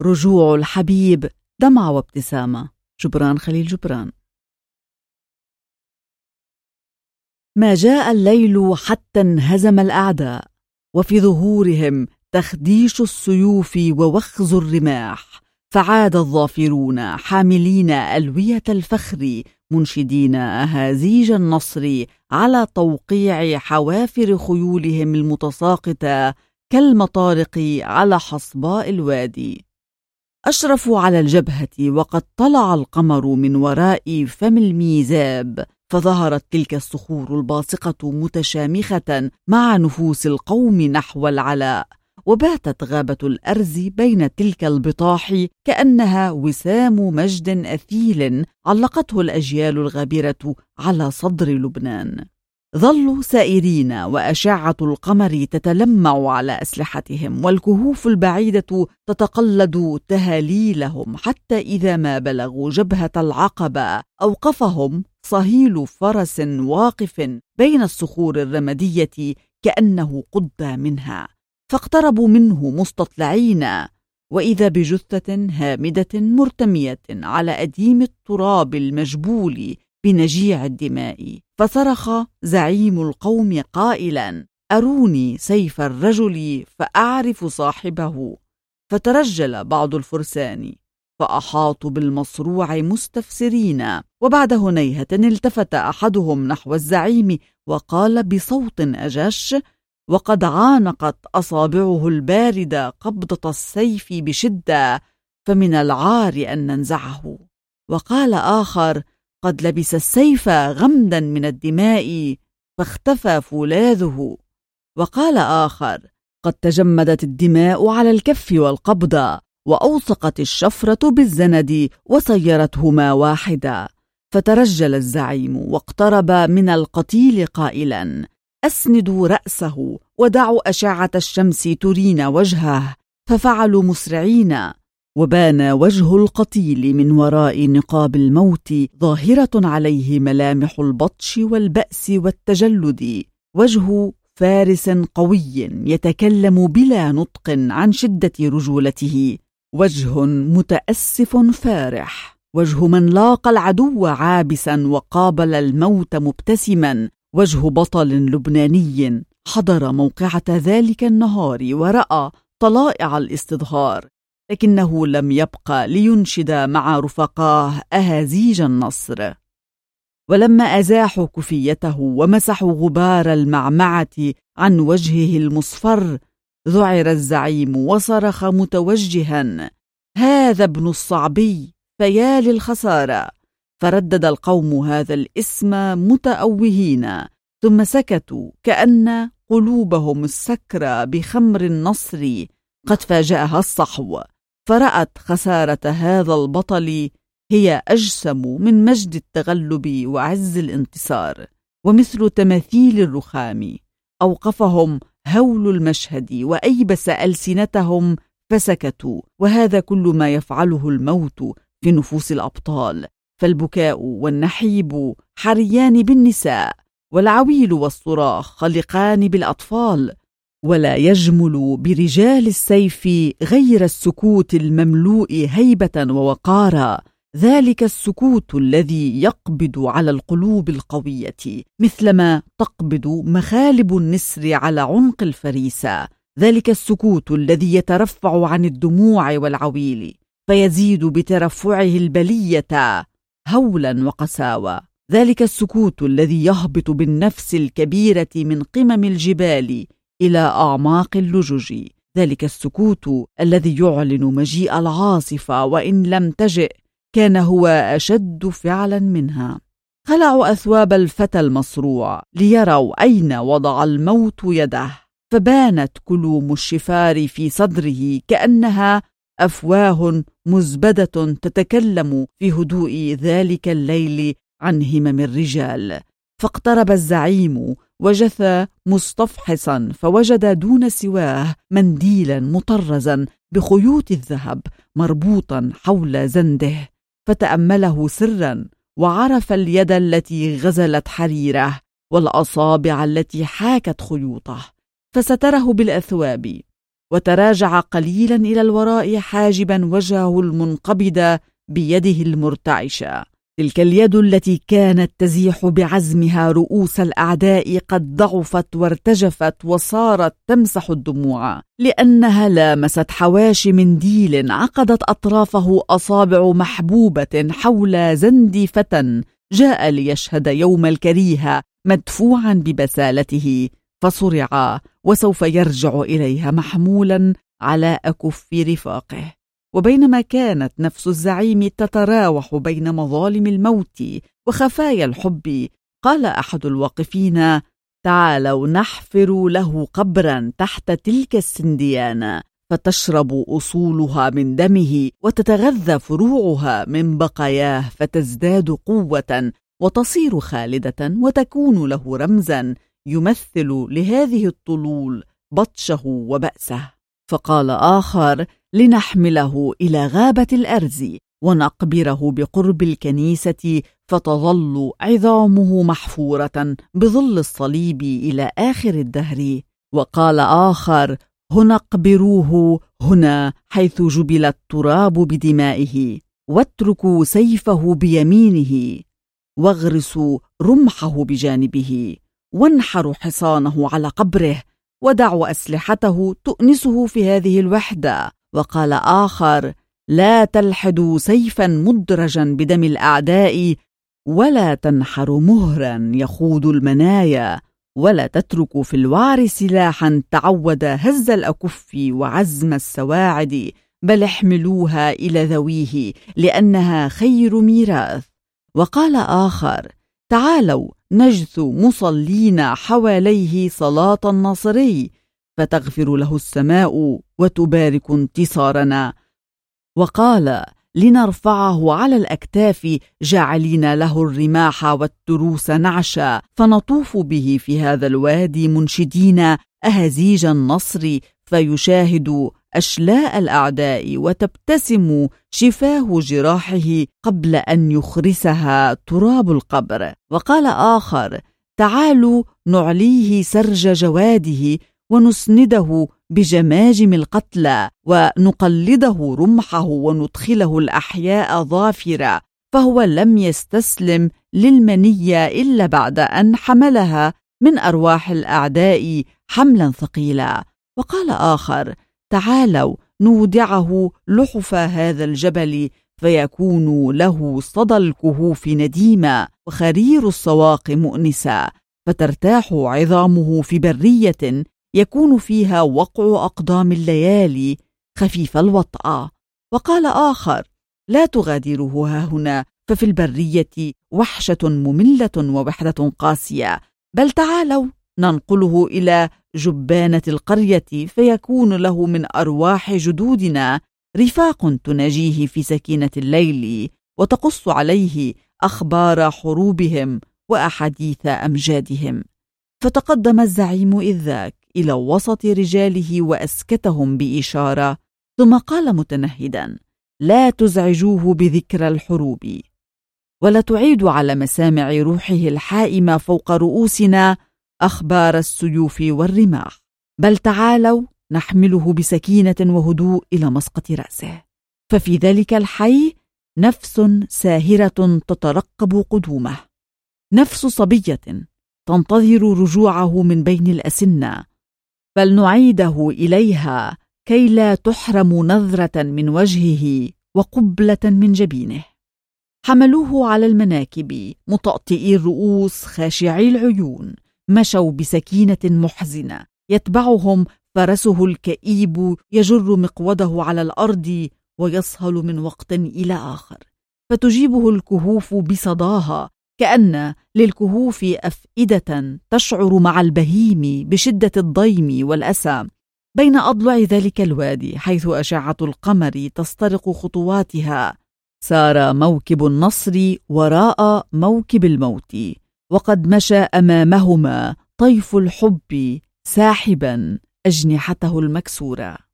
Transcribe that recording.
رجوع الحبيب دمعة وابتسامة. جبران خليل جبران. ما جاء الليل حتى انهزم الأعداء، وفي ظهورهم تخديش السيوف ووخز الرماح، فعاد الظافرون حاملين ألوية الفخر، منشدين أهازيج النصر على طوقيع حوافر خيولهم المتساقطة كالمطارق على حصباء الوادي. أشرفوا على الجبهة وقد طلع القمر من وراء فم الميزاب، فظهرت تلك الصخور الباسقة متشامخة مع نفوس القوم نحو العلاء، وباتت غابة الأرز بين تلك البطاح كأنها وسام مجد أثيل علقته الأجيال الغابرة على صدر لبنان. ظلوا سائرين وأشعة القمر تتلمع على أسلحتهم، والكهوف البعيدة تتقلد تهاليلهم، حتى إذا ما بلغوا جبهة العقبة أوقفهم صهيل فرس واقف بين الصخور الرمادية كأنه قد منها، فاقتربوا منه مستطلعين، وإذا بجثة هامدة مرتمية على أديم التراب المجبول بنجيع الدماء، فصرخ زعيم القوم قائلا: أروني سيف الرجل فأعرف صاحبه. فترجل بعض الفرسان فأحاطوا بالمصروع مستفسرين، وبعد هنيهة التفت أحدهم نحو الزعيم وقال بصوت أجش وقد عانقت أصابعه الباردة قبضة السيف بشدة فمن العار أن ننزعه. وقال آخر: قد لبس السيف غمدا من الدماء فاختفى فولاذه. وقال آخر: قد تجمدت الدماء على الكف والقبضة، وأوثقت الشفرة بالزند وصيرتهما واحدة. فترجل الزعيم واقترب من القتيل قائلا: أسندوا رأسه ودعوا أشعة الشمس ترين وجهه. ففعلوا مسرعين، وبان وجه القتيل من وراء نقاب الموت ظاهرة عليه ملامح البطش والبأس والتجلد، وجه فارس قوي يتكلم بلا نطق عن شدة رجولته، وجه متأسف فارح، وجه من لاقى العدو عابسا وقابل الموت مبتسما، وجه بطل لبناني حضر موقعة ذلك النهار ورأى طلائع الاستظهار، لكنه لم يبقى لينشد مع رفقاه أهازيج النصر. ولما أزاحوا كفيته ومسحوا غبار المعمعة عن وجهه المصفر، ذعر الزعيم وصرخ متوجها: هذا ابن الصعبي، فيا للخسارة. فردد القوم هذا الاسم متأوهين، ثم سكتوا كأن قلوبهم السكرة بخمر النصر قد فاجأها الصحو، فرأت خسارة هذا البطل هي أجسم من مجد التغلب وعز الانتصار. ومثل تماثيل الرخام أوقفهم هول المشهد وأيبس ألسنتهم فسكتوا. وهذا كل ما يفعله الموت في نفوس الأبطال، فالبكاء والنحيب حريان بالنساء، والعويل والصراخ خلقان بالأطفال، ولا يجمل برجال السيف غير السكوت المملوء هيبة ووقارا، ذلك السكوت الذي يقبض على القلوب القوية مثلما تقبض مخالب النسر على عنق الفريسة، ذلك السكوت الذي يترفع عن الدموع والعويل فيزيد بترفعه البلية هولا وقساوة، ذلك السكوت الذي يهبط بالنفس الكبيرة من قمم الجبال إلى أعماق اللجج، ذلك السكوت الذي يعلن مجيء العاصفة وإن لم تجئ كان هو أشد فعلا منها. خلعوا أثواب الفتى المصروع ليروا أين وضع الموت يده، فبانت كلوم الشفار في صدره كأنها أفواه مزبدة تتكلم في هدوء ذلك الليل عن همم الرجال. فاقترب الزعيم وجثى مستفحصا، فوجد دون سواه منديلا مطرزا بخيوط الذهب مربوطا حول زنده، فتأمله سرا وعرف اليد التي غزلت حريره والأصابع التي حاكت خيوطه، فستره بالأثواب وتراجع قليلا إلى الوراء حاجبا وجهه المنقبض بيده المرتعشة. تلك اليد التي كانت تزيح بعزمها رؤوس الأعداء قد ضعفت وارتجفت وصارت تمسح الدموع، لأنها لامست حواشي منديل عقدت أطرافه أصابع محبوبة حول زند فتى جاء ليشهد يوم الكريهة مدفوعا ببسالته، فصرع وسوف يرجع إليها محمولا على أكف رفاقه. وبينما كانت نفس الزعيم تتراوح بين مظالم الموت وخفايا الحب، قال أحد الواقفين: تعالوا نحفر له قبرا تحت تلك السنديان، فتشرب أصولها من دمه وتتغذى فروعها من بقاياه، فتزداد قوة وتصير خالدة وتكون له رمزا يمثل لهذه الطلول بطشه وبأسه. فقال آخر: لنحمله إلى غابة الأرز ونقبره بقرب الكنيسة، فتظل عظامه محفورة بظل الصليب إلى آخر الدهر. وقال آخر: هنا اقبروه هنا حيث جبل التراب بدمائه، واتركوا سيفه بيمينه، واغرسوا رمحه بجانبه، وانحروا حصانه على قبره، ودعوا أسلحته تؤنسه في هذه الوحدة. وقال آخر: لا تلحدوا سيفا مدرجا بدم الأعداء، ولا تنحروا مهرا يخوض المنايا، ولا تتركوا في الوعر سلاحا تعود هز الأكف وعزم السواعد، بل احملوها إلى ذويه لأنها خير ميراث. وقال آخر: تعالوا نجثو مصلين حواليه صلاة الناصري، فتغفر له السماء وتبارك انتصارنا. وقال: لنرفعه على الأكتاف جاعلين له الرماح والتروس نعشا، فنطوف به في هذا الوادي منشدين أهزيج النصر، فيشاهد أشلاء الأعداء وتبتسم شفاه جراحه قبل أن يخرسها تراب القبر. وقال آخر: تعالوا نعليه سرج جواده ونسنده بجماجم القتلى، ونقلده رمحه وندخله الأحياء ظافرة، فهو لم يستسلم للمنية إلا بعد أن حملها من أرواح الأعداء حملا ثقيلا. وقال آخر: تعالوا نودعه لحف هذا الجبل، فيكون له صدى الكهوف نديما وخرير السواق مؤنسا، فترتاح عظامه في برية يكون فيها وقع أقدام الليالي خفيف الوطأة. وقال آخر: لا تغادره هاهنا، ففي البرية وحشة مملة ووحدة قاسية، بل تعالوا ننقله إلى جبانة القرية، فيكون له من أرواح جدودنا رفاق تناجيه في سكينة الليل، وتقص عليه أخبار حروبهم وأحاديث أمجادهم. فتقدم الزعيم إذ ذاك إلى وسط رجاله وأسكتهم بإشارة، ثم قال متنهدا: لا تزعجوه بذكر الحروب، ولا تعيدوا على مسامع روحه الحائمة فوق رؤوسنا أخبار السيوف والرماح، بل تعالوا نحمله بسكينة وهدوء إلى مسقط رأسه، ففي ذلك الحي نفس ساهرة تترقب قدومه، نفس صبية تنتظر رجوعه من بين الأسنة، فلنعيده إليها كي لا تحرم نظرة من وجهه وقبلة من جبينه. حملوه على المناكب مطأطئي الرؤوس خاشعي العيون، مشوا بسكينة محزنة، يتبعهم فرسه الكئيب يجر مقوده على الأرض ويصهل من وقت إلى آخر، فتجيبه الكهوف بصداها، كأن للكهوف أفئدة تشعر مع البهيم بشدة الضيم والأسى. بين أضلع ذلك الوادي حيث أشعة القمر تسترق خطواتها، سار موكب النصر وراء موكب الموت، وقد مشى أمامهما طيف الحب ساحبا أجنحته المكسورة.